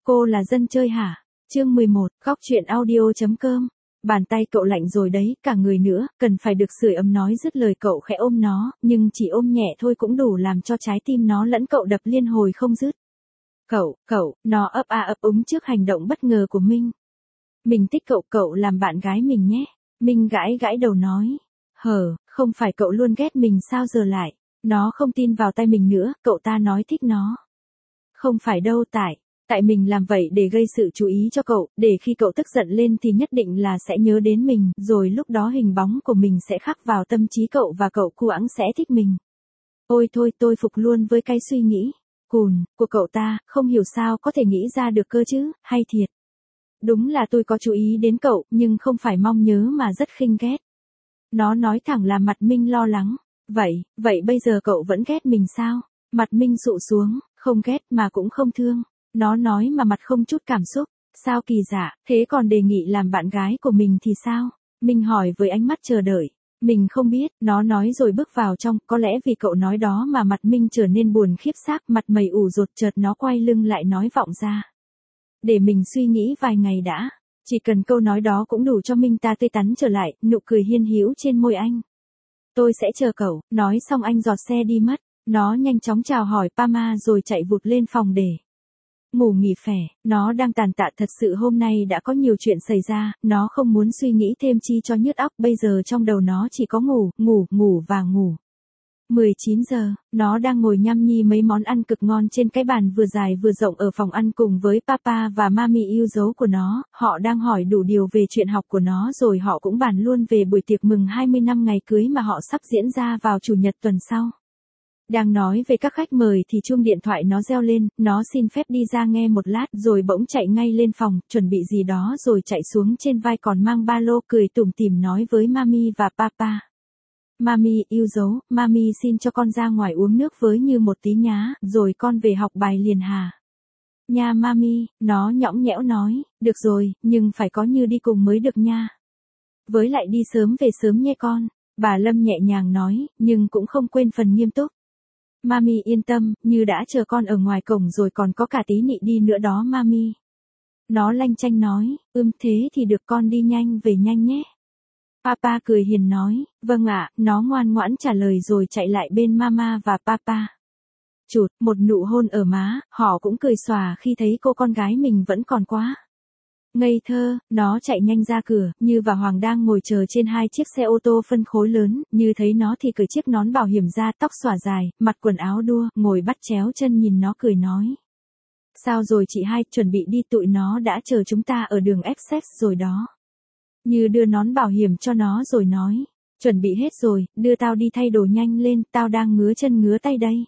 Cô là dân chơi hả? Chương 11, góc truyện audio.com. Bàn tay cậu lạnh rồi đấy, cả người nữa, cần phải được sưởi ấm. Nói dứt lời cậu khẽ ôm nó, nhưng chỉ ôm nhẹ thôi cũng đủ làm cho trái tim nó lẫn cậu đập liên hồi không dứt. Cậu, nó ấp a ấp úng trước hành động bất ngờ của Minh. Mình thích cậu làm bạn gái mình nhé. Minh gãi đầu nói. Không phải cậu luôn ghét mình sao giờ lại? Nó không tin vào tay mình nữa, cậu ta nói thích nó. Không phải đâu, tại mình làm vậy để gây sự chú ý cho cậu, để khi cậu tức giận lên thì nhất định là sẽ nhớ đến mình, rồi lúc đó hình bóng của mình sẽ khắc vào tâm trí cậu và cậu cu ẵng sẽ thích mình. Ôi thôi, tôi phục luôn với cái suy nghĩ cùn của cậu ta, không hiểu sao có thể nghĩ ra được cơ chứ, hay thiệt. Đúng là tôi có chú ý đến cậu, nhưng không phải mong nhớ mà rất khinh ghét. Nó nói thẳng là mặt Minh lo lắng. Vậy bây giờ cậu vẫn ghét mình sao? Mặt Minh sụ xuống, không ghét mà cũng không thương. Nó nói mà mặt không chút cảm xúc. Sao kỳ lạ, thế còn đề nghị làm bạn gái của mình thì sao? Minh hỏi với ánh mắt chờ đợi. Mình không biết, nó nói rồi bước vào trong, có lẽ vì cậu nói đó mà mặt Minh trở nên buồn khiếp xác, mặt mày ủ rột, chợt nó quay lưng lại nói vọng ra. Để mình suy nghĩ vài ngày đã. Chỉ cần câu nói đó cũng đủ cho Minh ta tươi tắn trở lại, nụ cười hiên hữu trên môi anh. Tôi sẽ chờ cậu, nói xong anh giọt xe đi mất. Nó nhanh chóng chào hỏi Pama rồi chạy vụt lên phòng để ngủ nghỉ phè. Nó đang tàn tạ thật sự, hôm nay đã có nhiều chuyện xảy ra, nó không muốn suy nghĩ thêm chi cho nhức óc, bây giờ trong đầu nó chỉ có ngủ và ngủ. 19 giờ, nó đang ngồi nhâm nhi mấy món ăn cực ngon trên cái bàn vừa dài vừa rộng ở phòng ăn cùng với Papa và Mami yêu dấu của nó. Họ đang hỏi đủ điều về chuyện học của nó, rồi họ cũng bàn luôn về buổi tiệc mừng 20 năm ngày cưới mà họ sắp diễn ra vào chủ nhật tuần sau. Đang nói về các khách mời thì chuông điện thoại nó reo lên, nó xin phép đi ra nghe một lát rồi bỗng chạy ngay lên phòng, chuẩn bị gì đó rồi chạy xuống trên vai còn mang ba lô, cười tủm tỉm nói với Mami và Papa. Mami yêu dấu, Mami xin cho con ra ngoài uống nước với Như một tí nhá, rồi con về học bài liền hà. Nha Mami, nó nhõng nhẽo nói, được rồi, nhưng phải có Như đi cùng mới được nha. Với lại đi sớm về sớm nhé con, bà Lâm nhẹ nhàng nói, nhưng cũng không quên phần nghiêm túc. Mami yên tâm, Như đã chờ con ở ngoài cổng rồi, còn có cả tí nị đi nữa đó Mami. Nó lanh chanh nói, thế thì được, con đi nhanh về nhanh nhé. Papa cười hiền nói, vâng ạ, nó ngoan ngoãn trả lời rồi chạy lại bên Mama và Papa. Chụt, một nụ hôn ở má, họ cũng cười xòa khi thấy cô con gái mình vẫn còn quá ngây thơ. Nó chạy nhanh ra cửa, Như và Hoàng đang ngồi chờ trên hai chiếc xe ô tô phân khối lớn, Như thấy nó thì cởi chiếc nón bảo hiểm ra, tóc xõa dài, mặc quần áo đua, ngồi bắt chéo chân nhìn nó cười nói. Sao rồi chị hai, chuẩn bị đi, tụi nó đã chờ chúng ta ở đường Essex rồi đó. Như đưa nón bảo hiểm cho nó rồi nói, chuẩn bị hết rồi, đưa tao đi thay đồ nhanh lên, tao đang ngứa chân ngứa tay đây.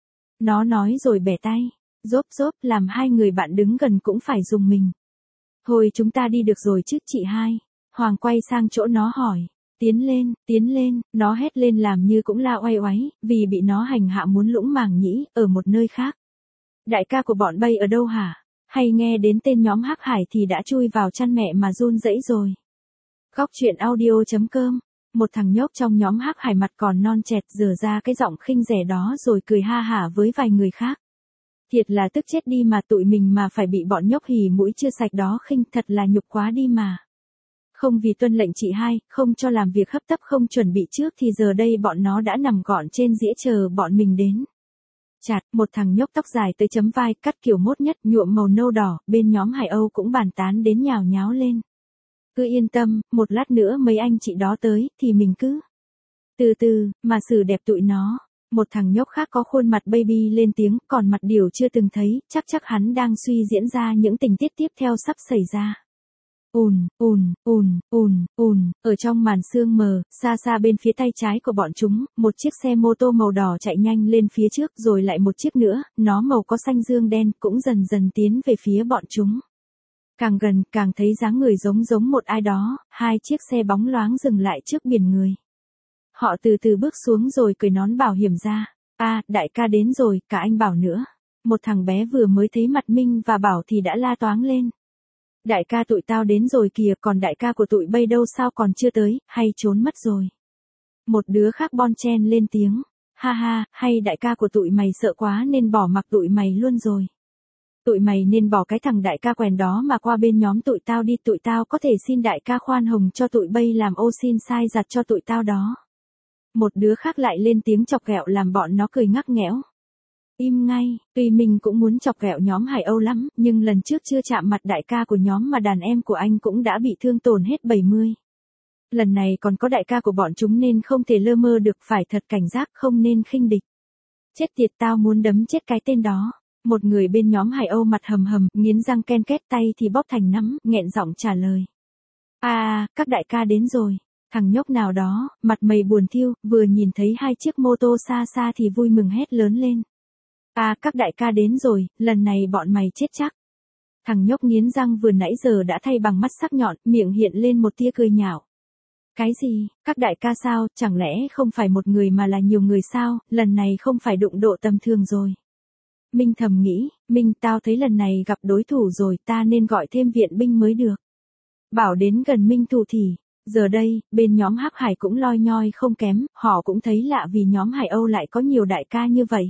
Nó nói rồi bẻ tay, rốp làm hai người bạn đứng gần cũng phải dùng mình. Thôi chúng ta đi được rồi chứ chị hai. Hoàng quay sang chỗ nó hỏi, tiến lên, nó hét lên làm Như cũng la oai oáy, vì bị nó hành hạ muốn lũng màng nhĩ, ở một nơi khác. Đại ca của bọn bay ở đâu hả? Hay nghe đến tên nhóm Hắc Hải thì đã chui vào chăn mẹ mà run rẩy rồi. Góc truyện audio.com. Một thằng nhóc trong nhóm Hắc Hải mặt còn non chẹt dở ra cái giọng khinh rẻ đó rồi cười ha hả với vài người khác. Thiệt là tức chết đi mà, tụi mình mà phải bị bọn nhóc hì mũi chưa sạch đó khinh, thật là nhục quá đi mà. Không vì tuân lệnh chị hai, không cho làm việc hấp tấp, không chuẩn bị trước thì giờ đây bọn nó đã nằm gọn trên dĩa chờ bọn mình đến. Chạt, một thằng nhóc tóc dài tới chấm vai, cắt kiểu mốt nhất, nhuộm màu nâu đỏ, bên nhóm Hải Âu cũng bàn tán đến nhào nháo lên. Cứ yên tâm, một lát nữa mấy anh chị đó tới, thì mình cứ từ từ, mà xử đẹp tụi nó. Một thằng nhóc khác có khuôn mặt baby lên tiếng, còn mặt điều chưa từng thấy, chắc hắn đang suy diễn ra những tình tiết tiếp theo sắp xảy ra. Ở trong màn sương mờ, xa bên phía tay trái của bọn chúng, một chiếc xe mô tô màu đỏ chạy nhanh lên phía trước, rồi lại một chiếc nữa, nó màu có xanh dương đen, cũng dần dần tiến về phía bọn chúng. Càng gần, càng thấy dáng người giống một ai đó, hai chiếc xe bóng loáng dừng lại trước biển người. Họ từ từ bước xuống rồi cởi nón bảo hiểm ra. Đại ca đến rồi, cả anh Bảo nữa. Một thằng bé vừa mới thấy mặt Minh và Bảo thì đã la toáng lên. Đại ca tụi tao đến rồi kìa, còn đại ca của tụi bay đâu, sao còn chưa tới, hay trốn mất rồi. Một đứa khác bon chen lên tiếng. Ha ha, hay đại ca của tụi mày sợ quá nên bỏ mặc tụi mày luôn rồi. Tụi mày nên bỏ cái thằng đại ca quèn đó mà qua bên nhóm tụi tao đi, tụi tao có thể xin đại ca khoan hồng cho tụi bay làm ô xin sai giặt cho tụi tao đó. Một đứa khác lại lên tiếng chọc ghẹo làm bọn nó cười ngắc nghẽo. Im ngay, tuy mình cũng muốn chọc ghẹo nhóm Hải Âu lắm, nhưng lần trước chưa chạm mặt đại ca của nhóm mà đàn em của anh cũng đã bị thương tổn hết 70. Lần này còn có đại ca của bọn chúng nên không thể lơ mơ được, phải thật cảnh giác, không nên khinh địch. Chết tiệt, tao muốn đấm chết cái tên đó. Một người bên nhóm Hải Âu mặt hầm hầm, nghiến răng ken két, tay thì bóp thành nắm, nghẹn giọng trả lời. Các đại ca đến rồi. Thằng nhóc nào đó, mặt mày buồn thiu, vừa nhìn thấy hai chiếc mô tô xa xa thì vui mừng hét lớn lên. Các đại ca đến rồi, lần này bọn mày chết chắc. Thằng nhóc nghiến răng vừa nãy giờ đã thay bằng mắt sắc nhọn, miệng hiện lên một tia cười nhạo. Cái gì, các đại ca sao, chẳng lẽ không phải một người mà là nhiều người sao, lần này không phải đụng độ tầm thường rồi. Minh thầm nghĩ, tao thấy lần này gặp đối thủ rồi, ta nên gọi thêm viện binh mới được. Bảo đến gần Minh thủ thì, giờ đây, bên nhóm Hắc Hải cũng loi nhoi không kém, họ cũng thấy lạ vì nhóm Hải Âu lại có nhiều đại ca như vậy.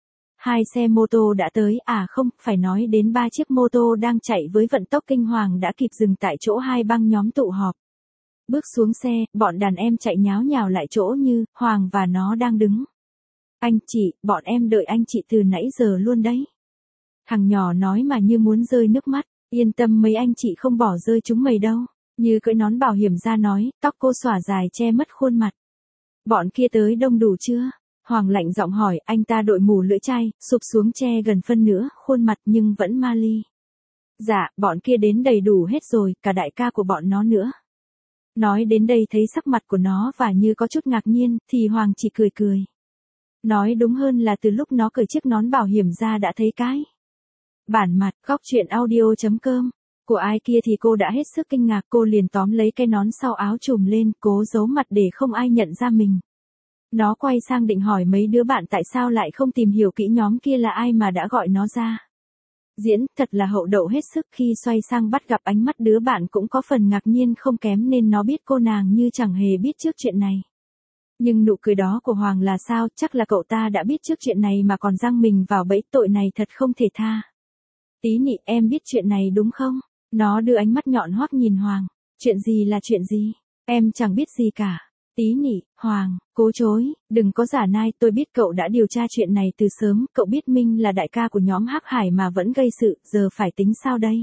2 xe mô tô đã tới, không, phải nói đến 3 chiếc mô tô đang chạy với vận tốc kinh hoàng đã kịp dừng tại chỗ hai băng nhóm tụ họp. Bước xuống xe, bọn đàn em chạy nháo nhào lại chỗ như, Hoàng và nó đang đứng. Anh chị, bọn em đợi anh chị từ nãy giờ luôn đấy. Thằng nhỏ nói mà như muốn rơi nước mắt, yên tâm mấy anh chị không bỏ rơi chúng mày đâu. Như cưỡi nón bảo hiểm ra nói, tóc cô xõa dài che mất khuôn mặt. Bọn kia tới đông đủ chưa? Hoàng lạnh giọng hỏi, anh ta đội mù lưỡi chai, sụp xuống che gần phân nửa, khuôn mặt nhưng vẫn ma ly. Dạ, bọn kia đến đầy đủ hết rồi, cả đại ca của bọn nó nữa. Nói đến đây thấy sắc mặt của nó và như có chút ngạc nhiên, thì Hoàng chỉ cười cười. Nói đúng hơn là từ lúc nó cởi chiếc nón bảo hiểm ra đã thấy cái. Bản mặt, góc truyện audio.com. Của ai kia thì cô đã hết sức kinh ngạc, cô liền tóm lấy cái nón sau áo trùm lên, cố giấu mặt để không ai nhận ra mình. Nó quay sang định hỏi mấy đứa bạn tại sao lại không tìm hiểu kỹ nhóm kia là ai mà đã gọi nó ra. Diễn, thật là hậu đậu hết sức, khi xoay sang bắt gặp ánh mắt đứa bạn cũng có phần ngạc nhiên không kém nên nó biết cô nàng như chẳng hề biết trước chuyện này. Nhưng nụ cười đó của Hoàng là sao, chắc là cậu ta đã biết trước chuyện này mà còn giăng mình vào bẫy, tội này thật không thể tha. Tí nị, em biết chuyện này đúng không? Nó đưa ánh mắt nhọn hoắt nhìn Hoàng. Chuyện gì là chuyện gì? Em chẳng biết gì cả. Tí nị, Hoàng, cố chối, đừng có giả nai, tôi biết cậu đã điều tra chuyện này từ sớm, cậu biết Minh là đại ca của nhóm Hắc Hải mà vẫn gây sự, giờ phải tính sao đây?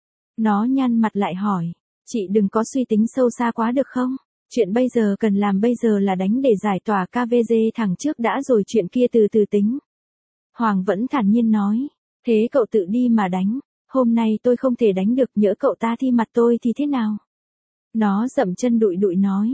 Nó nhăn mặt lại hỏi, chị đừng có suy tính sâu xa quá được không? Chuyện bây giờ cần làm bây giờ là đánh để giải tỏa KVG thằng trước đã rồi chuyện kia từ từ tính. Hoàng vẫn thản nhiên nói, thế cậu tự đi mà đánh, hôm nay tôi không thể đánh được, nhỡ cậu ta thi mặt tôi thì thế nào? Nó dậm chân đụi đụi nói.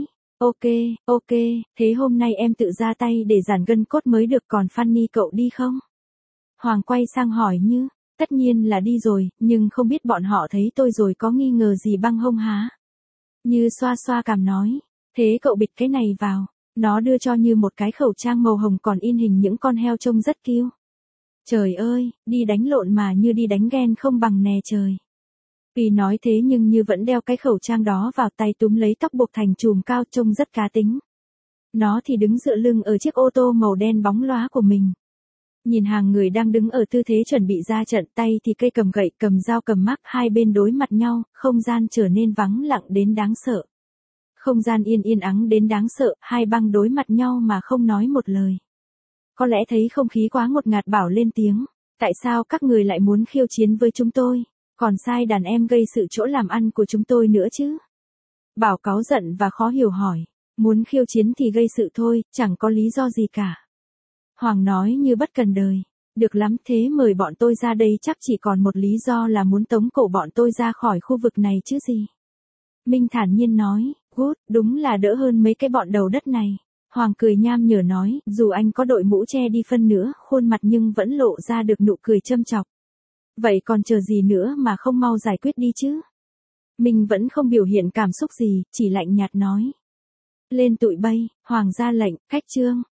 Ok, thế hôm nay em tự ra tay để giản gân cốt mới được, còn Fanny cậu đi không? Hoàng quay sang hỏi Như, tất nhiên là đi rồi, nhưng không biết bọn họ thấy tôi rồi có nghi ngờ gì băng hông há? Như xoa xoa cằm nói, thế cậu bịt cái này vào. Nó đưa cho Như một cái khẩu trang màu hồng còn in hình những con heo trông rất cute. Trời ơi, đi đánh lộn mà như đi đánh ghen không bằng nè trời. Vì nói thế nhưng Như vẫn đeo cái khẩu trang đó vào tay, túm lấy tóc buộc thành chùm cao trông rất cá tính. Nó thì đứng dựa lưng ở chiếc ô tô màu đen bóng lóa của mình. Nhìn hàng người đang đứng ở tư thế chuẩn bị ra trận, tay thì cây cầm gậy, cầm dao cầm mác, hai bên đối mặt nhau, không gian trở nên vắng lặng đến đáng sợ. Không gian yên ắng đến đáng sợ, hai băng đối mặt nhau mà không nói một lời. Có lẽ thấy không khí quá ngột ngạt Bảo lên tiếng, tại sao các người lại muốn khiêu chiến với chúng tôi? Còn sai đàn em gây sự chỗ làm ăn của chúng tôi nữa chứ? Bảo cáu giận và khó hiểu hỏi, muốn khiêu chiến thì gây sự thôi, chẳng có lý do gì cả. Hoàng nói như bất cần đời, được lắm, thế mời bọn tôi ra đây chắc chỉ còn một lý do là muốn tống cổ bọn tôi ra khỏi khu vực này chứ gì. Minh thản nhiên nói, good, đúng là đỡ hơn mấy cái bọn đầu đất này. Hoàng cười nham nhở nói, dù anh có đội mũ che đi phân nữa, khuôn mặt nhưng vẫn lộ ra được nụ cười châm chọc. Vậy còn chờ gì nữa mà không mau giải quyết đi chứ? Minh vẫn không biểu hiện cảm xúc gì, chỉ lạnh nhạt nói. Lên tụi bay, Hoàng ra lệnh, cách chương.